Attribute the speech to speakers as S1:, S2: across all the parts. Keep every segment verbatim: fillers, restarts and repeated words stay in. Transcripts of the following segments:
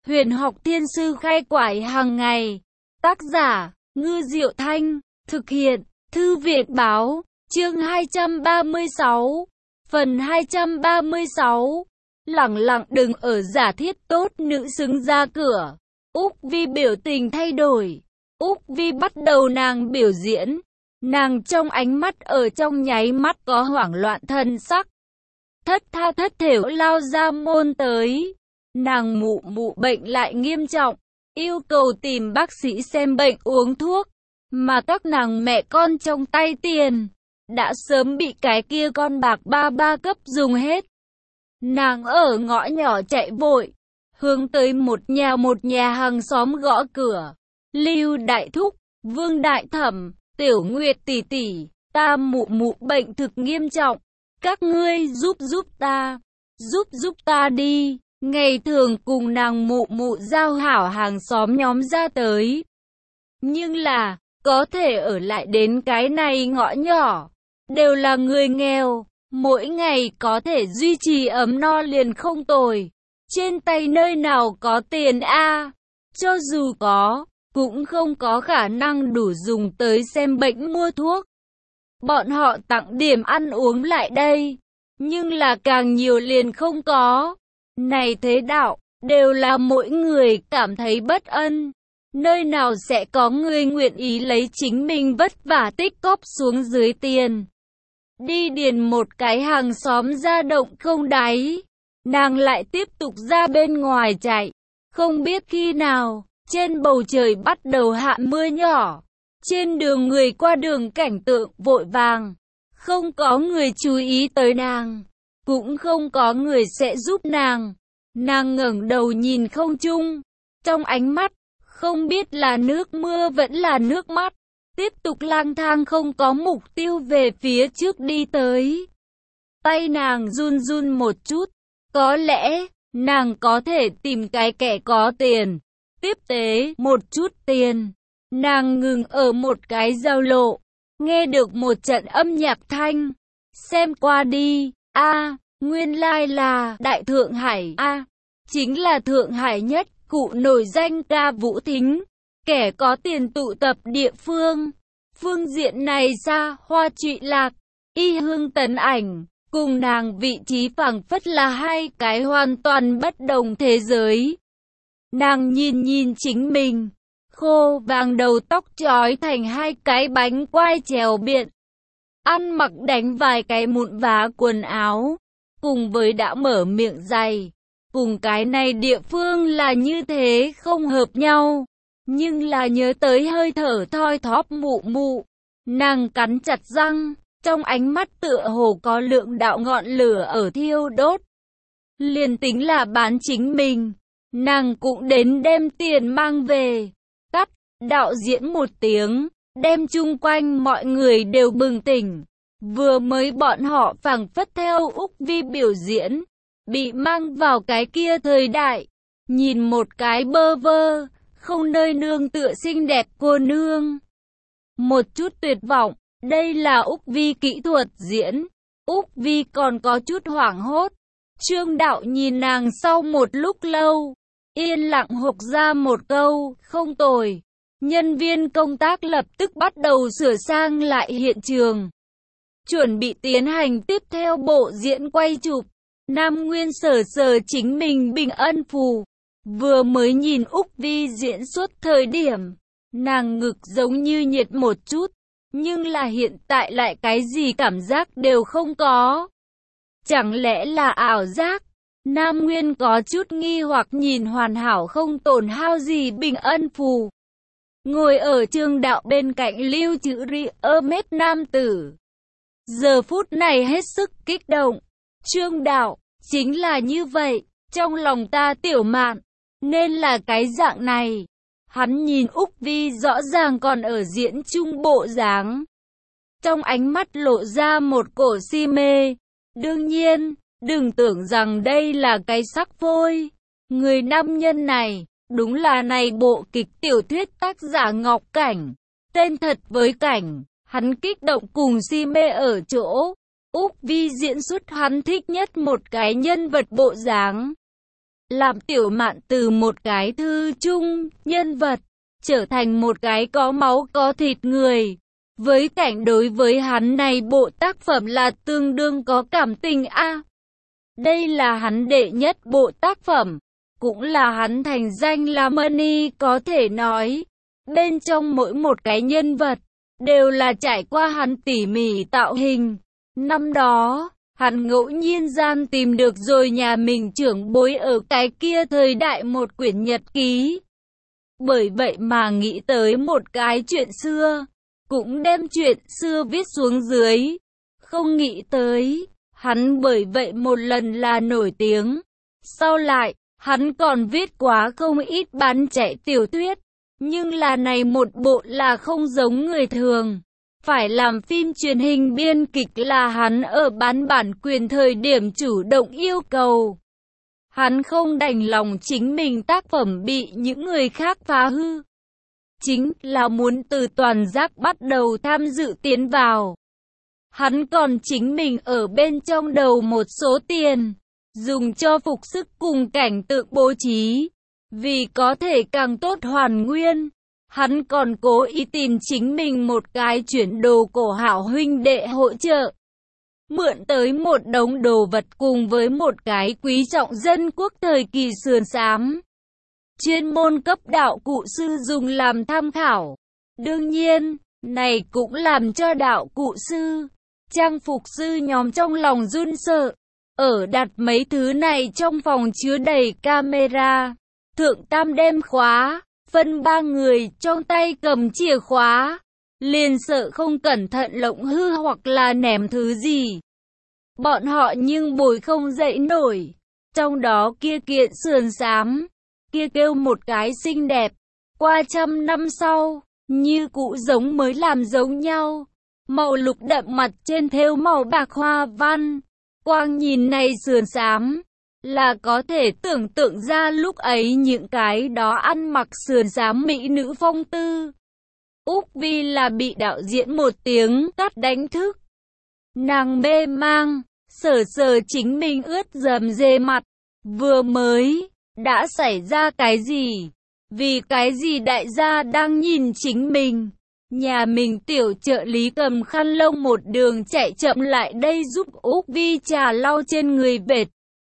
S1: Huyền học thiên sư khai quải hàng ngày. Tác giả, Ngư Diệu Thanh. Thực hiện, Thư viện Báo. Chương hai trăm ba mươi sáu. Phần hai trăm ba mươi sáu. Lẳng lặng đừng ở giả thiết tốt nữ xứng ra cửa. Úc Vi biểu tình thay đổi. Úc Vi bắt đầu nàng biểu diễn. Nàng trong ánh mắt ở trong nháy mắt có hoảng loạn thân sắc. Thất tha thất thểu lao ra môn tới. Nàng mụ mụ bệnh lại nghiêm trọng, yêu cầu tìm bác sĩ xem bệnh uống thuốc. Mà các nàng mẹ con trong tay tiền đã sớm bị cái kia con bạc ba ba cấp dùng hết. Nàng ở ngõ nhỏ chạy vội, hướng tới một nhà một nhà hàng xóm gõ cửa. Lưu đại thúc, Vương đại thẩm, Tiểu Nguyệt tỷ tỷ, ta mụ mụ bệnh thực nghiêm trọng, các ngươi giúp giúp ta, giúp giúp ta đi. Ngày thường cùng nàng mụ mụ giao hảo hàng xóm nhóm ra tới. Nhưng là, có thể ở lại đến cái này ngõ nhỏ, đều là người nghèo, mỗi ngày có thể duy trì ấm no liền không tồi. Trên tay nơi nào có tiền a? Cho dù có, cũng không có khả năng đủ dùng tới xem bệnh mua thuốc. Bọn họ tặng điểm ăn uống lại đây, nhưng là càng nhiều liền không có. Này thế đạo, đều là mỗi người cảm thấy bất ân. Nơi nào sẽ có người nguyện ý lấy chính mình vất vả tích cóp xuống dưới tiền. Đi điền một cái hàng xóm ra động không đáy. Nàng lại tiếp tục ra bên ngoài chạy. Không biết khi nào, trên bầu trời bắt đầu hạ mưa nhỏ. Trên đường người qua đường cảnh tượng vội vàng. Không có người chú ý tới nàng. Cũng không có người sẽ giúp nàng. Nàng ngẩng đầu nhìn không trung. Trong ánh mắt, không biết là nước mưa vẫn là nước mắt. Tiếp tục lang thang không có mục tiêu về phía trước đi tới. Tay nàng run run một chút. Có lẽ, nàng có thể tìm cái kẻ có tiền. Tiếp tế một chút tiền. Nàng ngừng ở một cái giao lộ. Nghe được một trận âm nhạc thanh. Xem qua đi. A, nguyên lai là Đại Thượng Hải. A, chính là Thượng Hải nhất cụ nổi danh ca vũ thính. Kẻ có tiền tụ tập địa phương. Phương diện này xa Hoa Trụy Lạc, Y Hương Tấn Ảnh. Cùng nàng vị trí phảng phất là hai cái hoàn toàn bất đồng thế giới. Nàng nhìn nhìn chính mình. Khô vàng đầu tóc trói thành hai cái bánh quai trèo biện. Ăn mặc đánh vài cái mụn vá quần áo. Cùng với đã mở miệng dày. Cùng cái này địa phương là như thế không hợp nhau. Nhưng là nhớ tới hơi thở thoi thóp mụ mụ. Nàng cắn chặt răng. Trong ánh mắt tựa hồ có lượng đạo ngọn lửa ở thiêu đốt. Liền tính là bán chính mình. Nàng cũng đến đem tiền mang về. Cắt, đạo diễn một tiếng. Đem chung quanh mọi người đều bừng tỉnh. Vừa mới bọn họ phảng phất theo Úc Vi biểu diễn. Bị mang vào cái kia thời đại. Nhìn một cái bơ vơ. Không nơi nương tựa xinh đẹp cô nương. Một chút tuyệt vọng. Đây là Úc Vi kỹ thuật diễn. Úc Vi còn có chút hoảng hốt. Trương đạo nhìn nàng sau một lúc lâu. Yên lặng hộc ra một câu. Không tồi. Nhân viên công tác lập tức bắt đầu sửa sang lại hiện trường. Chuẩn bị tiến hành tiếp theo bộ diễn quay chụp. Nam Nguyên sờ sờ chính mình bình ân phù. Vừa mới nhìn Úc Vi diễn xuất thời điểm. Nàng ngực giống như nhiệt một chút. Nhưng là hiện tại lại cái gì cảm giác đều không có. Chẳng lẽ là ảo giác? Nam Nguyên có chút nghi hoặc nhìn hoàn hảo không tổn hao gì bình ân phù. Ngồi ở Trương đạo bên cạnh lưu chữ ri ơ mét nam tử. Giờ phút này hết sức kích động. Trương đạo, chính là như vậy, trong lòng ta tiểu mạn, nên là cái dạng này. Hắn nhìn Úc Vi rõ ràng còn ở diễn chung bộ dáng. Trong ánh mắt lộ ra một cổ si mê. Đương nhiên, đừng tưởng rằng đây là cái sắc phôi. Người nam nhân này, đúng là này bộ kịch tiểu thuyết tác giả Ngọc Cảnh. Tên thật với Cảnh, hắn kích động cùng si mê ở chỗ. Úc Vi diễn xuất hắn thích nhất một cái nhân vật bộ dáng. làm Tiểu Mạn từ một cái thư chung nhân vật, trở thành một cái có máu có thịt người. Với cảnh đối với hắn này bộ tác phẩm là tương đương có cảm tình a. À, đây là hắn đệ nhất bộ tác phẩm, cũng là hắn thành danh làm Money, có thể nói. Bên trong mỗi một cái nhân vật, đều là trải qua hắn tỉ mỉ tạo hình. Năm đó, hắn ngẫu nhiên gian tìm được rồi nhà mình trưởng bối ở cái kia thời đại một quyển nhật ký. Bởi vậy mà nghĩ tới một cái chuyện xưa, cũng đem chuyện xưa viết xuống dưới. Không nghĩ tới, hắn bởi vậy một lần là nổi tiếng. Sau lại, hắn còn viết quá không ít bán chạy tiểu thuyết. Nhưng là này một bộ là không giống người thường. Phải làm phim truyền hình biên kịch là hắn ở bán bản quyền thời điểm chủ động yêu cầu. Hắn không đành lòng chính mình tác phẩm bị những người khác phá hư. Chính là muốn từ toàn giác bắt đầu tham dự tiến vào. Hắn còn chính mình ở bên trong đầu một số tiền, dùng cho phục sức cùng cảnh tượng bố trí. Vì có thể càng tốt hoàn nguyên, hắn còn cố ý tìm chính mình một cái chuyển đồ cổ hảo huynh đệ hỗ trợ. Mượn tới một đống đồ vật cùng với một cái quý trọng dân quốc thời kỳ sườn xám. Chuyên môn cấp đạo cụ sư dùng làm tham khảo. Đương nhiên, này cũng làm cho đạo cụ sư, trang phục sư nhóm trong lòng run sợ. Ở đặt mấy thứ này trong phòng chứa đầy camera. Thượng Tam đem khóa, phân ba người trong tay cầm chìa khóa. Liền sợ không cẩn thận lộng hư hoặc là ném thứ gì. Bọn họ nhưng bồi không dậy nổi. Trong đó kia kiện sườn xám, kia kêu một cái xinh đẹp. Qua trăm năm sau, như cũ giống mới làm giống nhau. Màu lục đậm mặt trên thêu màu bạc hoa văn. Quang nhìn này sườn xám, là có thể tưởng tượng ra lúc ấy những cái đó ăn mặc sườn xám mỹ nữ phong tư. Úc Vi là bị đạo diễn một tiếng tát đánh thức. Nàng mê mang, sờ sờ chính mình ướt rầm rề mặt. Vừa mới, đã xảy ra cái gì? Vì cái gì đại gia đang nhìn chính mình? Nhà mình tiểu trợ lý cầm khăn lông một đường chạy chậm lại đây giúp Úc Vi trà lau trên người vệt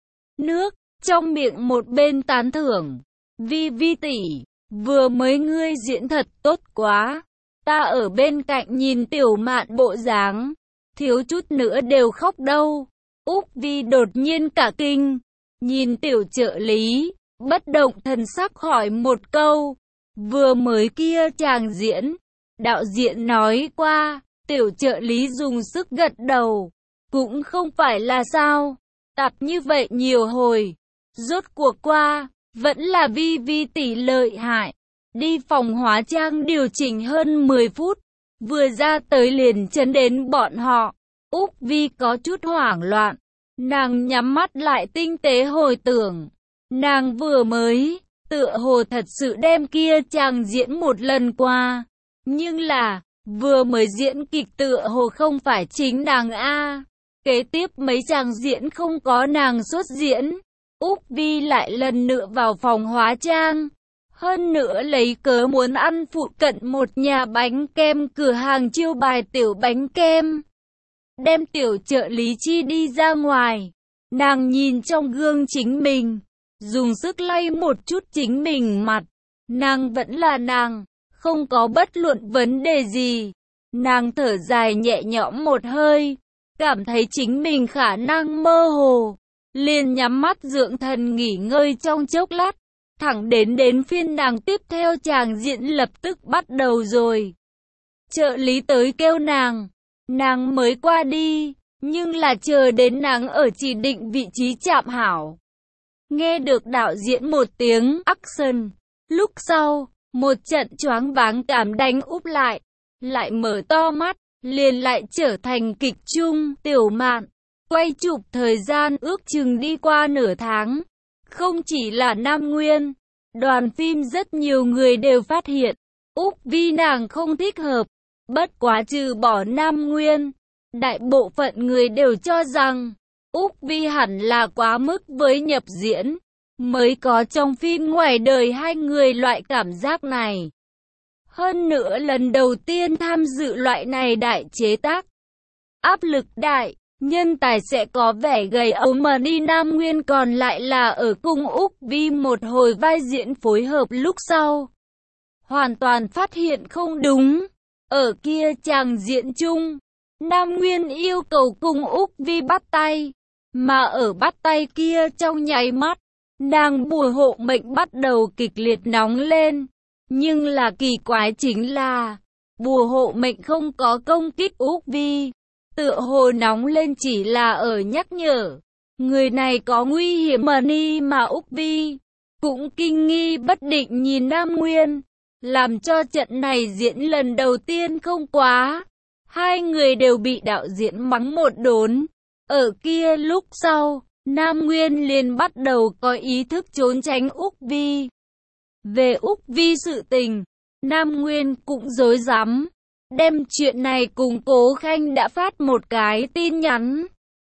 S1: nước, trong miệng một bên tán thưởng. Vi Vi tỷ, vừa mới ngươi diễn thật tốt quá. Ta ở bên cạnh nhìn Tiểu Mạn bộ dáng, thiếu chút nữa đều khóc đâu. Úc Vi đột nhiên cả kinh, nhìn tiểu trợ lý, bất động thần sắc hỏi một câu. Vừa mới kia chàng diễn, đạo diễn nói qua. Tiểu trợ lý dùng sức gật đầu. Cũng không phải là sao. Tập như vậy nhiều hồi, rốt cuộc qua, vẫn là Vi Vi tỷ lợi hại. Đi phòng hóa trang điều chỉnh hơn mười phút, vừa ra tới liền chấn đến bọn họ. Úc Vi có chút hoảng loạn, nàng nhắm mắt lại tinh tế hồi tưởng. Nàng vừa mới, tựa hồ thật sự đem kia chàng diễn một lần qua. Nhưng là, vừa mới diễn kịch tựa hồ không phải chính nàng a. Kế tiếp mấy chàng diễn không có nàng xuất diễn. Úc Vi lại lần nữa vào phòng hóa trang. Hơn nữa lấy cớ muốn ăn phụ cận một nhà bánh kem cửa hàng chiêu bài tiểu bánh kem. Đem tiểu trợ lý chi đi ra ngoài. Nàng nhìn trong gương chính mình, dùng sức lay một chút chính mình mặt. Nàng vẫn là nàng, không có bất luận vấn đề gì. Nàng thở dài nhẹ nhõm một hơi, cảm thấy chính mình khả năng mơ hồ. Liền nhắm mắt dưỡng thần nghỉ ngơi trong chốc lát. Thẳng đến đến phiên nàng tiếp theo chàng diễn lập tức bắt đầu rồi. Trợ lý tới kêu nàng, nàng mới qua đi, nhưng là chờ đến nàng ở chỉ định vị trí chạm hảo. Nghe được đạo diễn một tiếng action, lúc sau, một trận choáng váng cảm đánh úp lại, lại mở to mắt, liền lại trở thành kịch chung. Tiểu Mạn, quay chụp thời gian ước chừng đi qua nửa tháng. Không chỉ là Nam Nguyên, đoàn phim rất nhiều người đều phát hiện, Úc Vi nàng không thích hợp. Bất quá trừ bỏ Nam Nguyên, đại bộ phận người đều cho rằng, Úc Vi hẳn là quá mức với nhập diễn. mới có trong phim ngoài đời hai người loại cảm giác này. Hơn nữa lần đầu tiên tham dự loại này đại chế tác. Áp lực đại, nhân tài sẽ có vẻ gầy ốm mà đi Nam Nguyên còn lại là ở cùng Úc Vi một hồi vai diễn phối hợp lúc sau. Hoàn toàn phát hiện không đúng. Ở kia chàng diễn chung, Nam Nguyên yêu cầu cùng Úc Vi bắt tay. Mà ở bắt tay kia trong nháy mắt, nàng bùa hộ mệnh bắt đầu kịch liệt nóng lên. Nhưng là kỳ quái chính là, bùa hộ mệnh không có công kích Úc Vi. Tựa hồ nóng lên chỉ là ở nhắc nhở. Người này có nguy hiểm mà ni mà Úc Vi. Cũng kinh nghi bất định nhìn Nam Nguyên. Làm cho trận này diễn lần đầu tiên không quá. Hai người đều bị đạo diễn mắng một đốn. Ở kia lúc sau, Nam Nguyên liền bắt đầu có ý thức trốn tránh Úc Vi. Về Úc Vi sự tình, Nam Nguyên cũng rối rắm. Đem chuyện này cùng Cố Khanh đã phát một cái tin nhắn.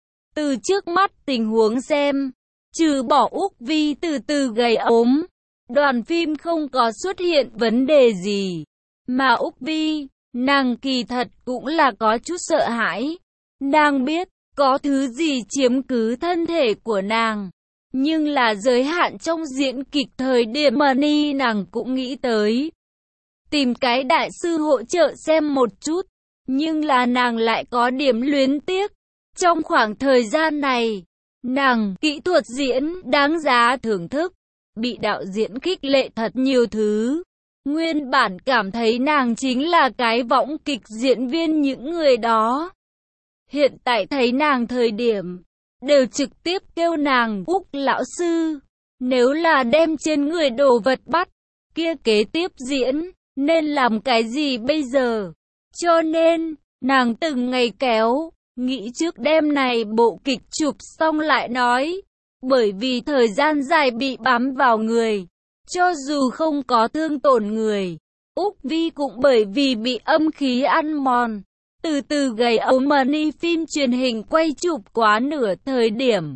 S1: Từ trước mắt tình huống xem, trừ bỏ Úc Vi từ từ gầy ốm, đoàn phim không có xuất hiện vấn đề gì. Mà Úc Vi, nàng kỳ thật cũng là có chút sợ hãi. Nàng biết, có thứ gì chiếm cứ thân thể của nàng. Nhưng là giới hạn trong diễn kịch thời điểm mà ni nàng cũng nghĩ tới. Tìm cái đại sư hỗ trợ xem một chút. Nhưng là nàng lại có điểm luyến tiếc. Trong khoảng thời gian này, nàng kỹ thuật diễn đáng giá thưởng thức. Bị đạo diễn khích lệ thật nhiều thứ. Nguyên bản cảm thấy nàng chính là cái võng kịch diễn viên những người đó. Hiện tại thấy nàng thời điểm, đều trực tiếp kêu nàng Úc lão sư. Nếu là đem trên người đồ vật bắt, kia kế tiếp diễn, nên làm cái gì bây giờ? Cho nên, nàng từng ngày kéo, nghĩ trước đêm này bộ kịch chụp xong lại nói. Bởi vì thời gian dài bị bám vào người, cho dù không có thương tổn người, Úc Vi cũng bởi vì bị âm khí ăn mòn. Từ từ gầy ốm mà ni phim truyền hình quay chụp quá nửa thời điểm.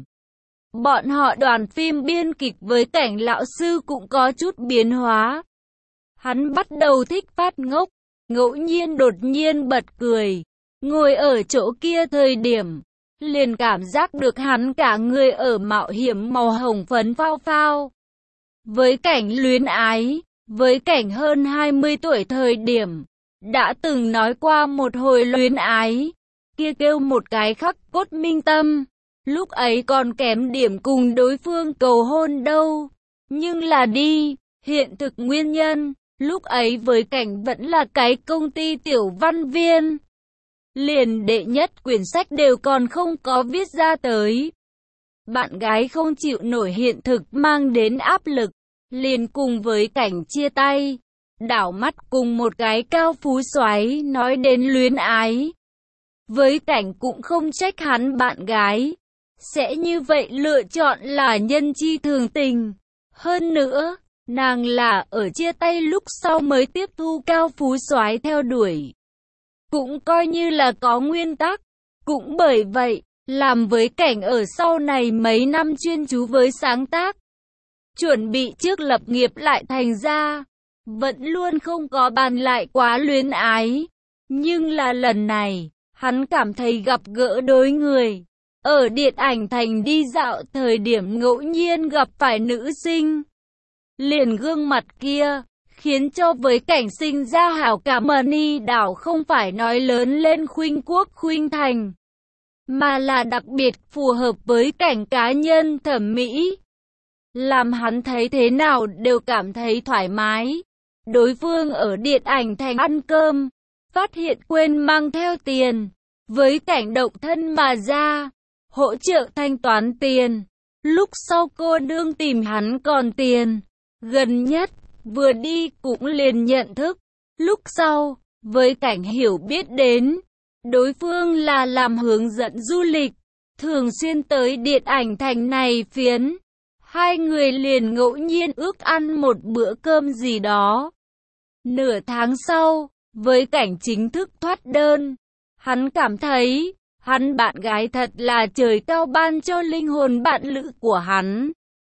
S1: Bọn họ đoàn phim biên kịch với cảnh lão sư cũng có chút biến hóa. Hắn bắt đầu thích phát ngốc, ngẫu nhiên đột nhiên bật cười. Ngồi ở chỗ kia thời điểm, liền cảm giác được hắn cả người ở mạo hiểm màu hồng phấn phao phao. Với cảnh luyến ái, với cảnh hơn hai mươi tuổi thời điểm, đã từng nói qua một hồi luyến ái, kia kêu một cái khắc cốt minh tâm. Lúc ấy còn kém điểm cùng đối phương cầu hôn đâu. Nhưng là đi, hiện thực nguyên nhân, lúc ấy với cảnh vẫn là cái công ty tiểu văn viên. Liền đệ nhất quyển sách đều còn không có viết ra tới. Bạn gái không chịu nổi hiện thực mang đến áp lực, liền cùng với cảnh chia tay. Đảo mắt cùng một cái cao phú soái nói đến luyến ái. Với cảnh cũng không trách hắn bạn gái sẽ như vậy lựa chọn là nhân chi thường tình. Hơn nữa, nàng là ở chia tay lúc sau mới tiếp thu cao phú soái theo đuổi. Cũng coi như là có nguyên tắc. Cũng bởi vậy, làm với cảnh ở sau này mấy năm chuyên chú với sáng tác. Chuẩn bị trước lập nghiệp lại thành ra. Vẫn luôn không có bàn lại quá luyến ái. Nhưng là lần này, hắn cảm thấy gặp gỡ đối người. Ở điện ảnh thành đi dạo thời điểm ngẫu nhiên gặp phải nữ sinh. Liền gương mặt kia, khiến cho với cảnh sinh ra hảo cảm mà ni đảo không phải nói lớn lên khuynh quốc khuynh thành. Mà là đặc biệt phù hợp với cảnh cá nhân thẩm mỹ. Làm hắn thấy thế nào đều cảm thấy thoải mái. Đối phương ở điện ảnh thành ăn cơm, phát hiện quên mang theo tiền. Với cảnh động thân mà ra, hỗ trợ thanh toán tiền. Lúc sau cô nương tìm hắn còn tiền. Gần nhất, vừa đi cũng liền nhận thức. Lúc sau, với cảnh hiểu biết đến, đối phương là làm hướng dẫn du lịch, thường xuyên tới điện ảnh thành này phiến. Hai người liền ngẫu nhiên ước ăn một bữa cơm gì đó. Nửa tháng sau, với cảnh chính thức thoát đơn, hắn cảm thấy, hắn bạn gái thật là trời cao ban cho linh hồn bạn lữ của hắn.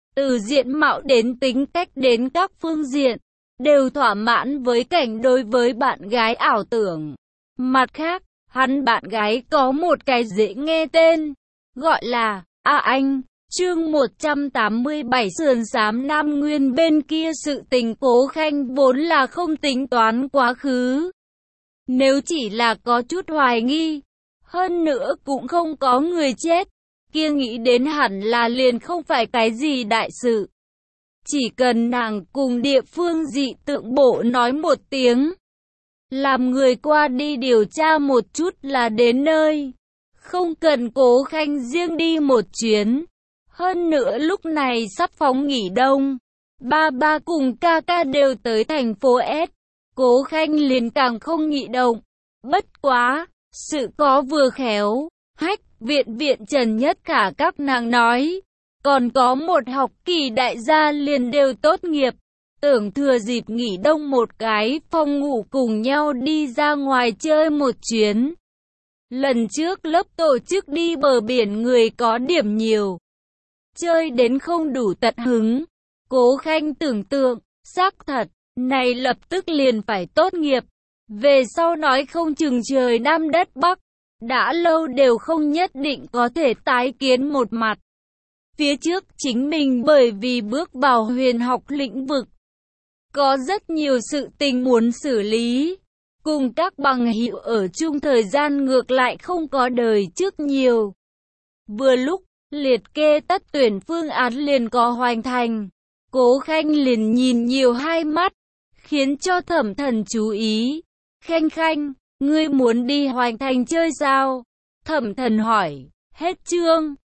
S1: từ diện mạo đến tính cách đến các phương diện, đều thỏa mãn với cảnh đối với bạn gái ảo tưởng. Mặt khác, hắn bạn gái có một cái dễ nghe tên, gọi là A Anh. Chương một trăm tám mươi bảy Sườn xám Nam Nguyên. Bên kia sự tình Cố Khanh vốn là không tính toán quá khứ. Nếu chỉ là có chút hoài nghi, hơn nữa cũng không có người chết, kia nghĩ đến hẳn là liền không phải cái gì đại sự. Chỉ cần nàng cùng địa phương dị tượng bộ nói một tiếng, làm người qua đi điều tra một chút là đến nơi. Không cần Cố Khanh riêng đi một chuyến. Hơn nữa lúc này sắp phóng nghỉ đông, ba ba cùng ca ca đều tới thành phố S. Cố Khanh liền càng không nghị động. Bất quá, sự có vừa khéo, Hách, viện viện Trần Nhất Khả các nàng nói, còn có một học kỳ đại gia liền đều tốt nghiệp, tưởng thừa dịp nghỉ đông một cái phòng ngủ cùng nhau đi ra ngoài chơi một chuyến. Lần trước lớp tổ chức đi bờ biển người có điểm nhiều, chơi đến không đủ tận hứng. Cố Khanh tưởng tượng, xác thật, này lập tức liền phải tốt nghiệp, về sau nói không chừng trời Nam đất Bắc, đã lâu đều không nhất định có thể tái kiến một mặt. Phía trước chính mình bởi vì bước vào huyền học lĩnh vực, có rất nhiều sự tình muốn xử lý, cùng các bằng hữu ở chung thời gian ngược lại không có đời trước nhiều. Vừa lúc, liệt kê tất tuyển phương án liền có hoàn thành, Cố Khanh liền nhìn nhiều hai mắt, khiến cho Thẩm Thần chú ý. Khanh Khanh, ngươi muốn đi hoàn thành chơi sao? Thẩm Thần hỏi. Hết chương.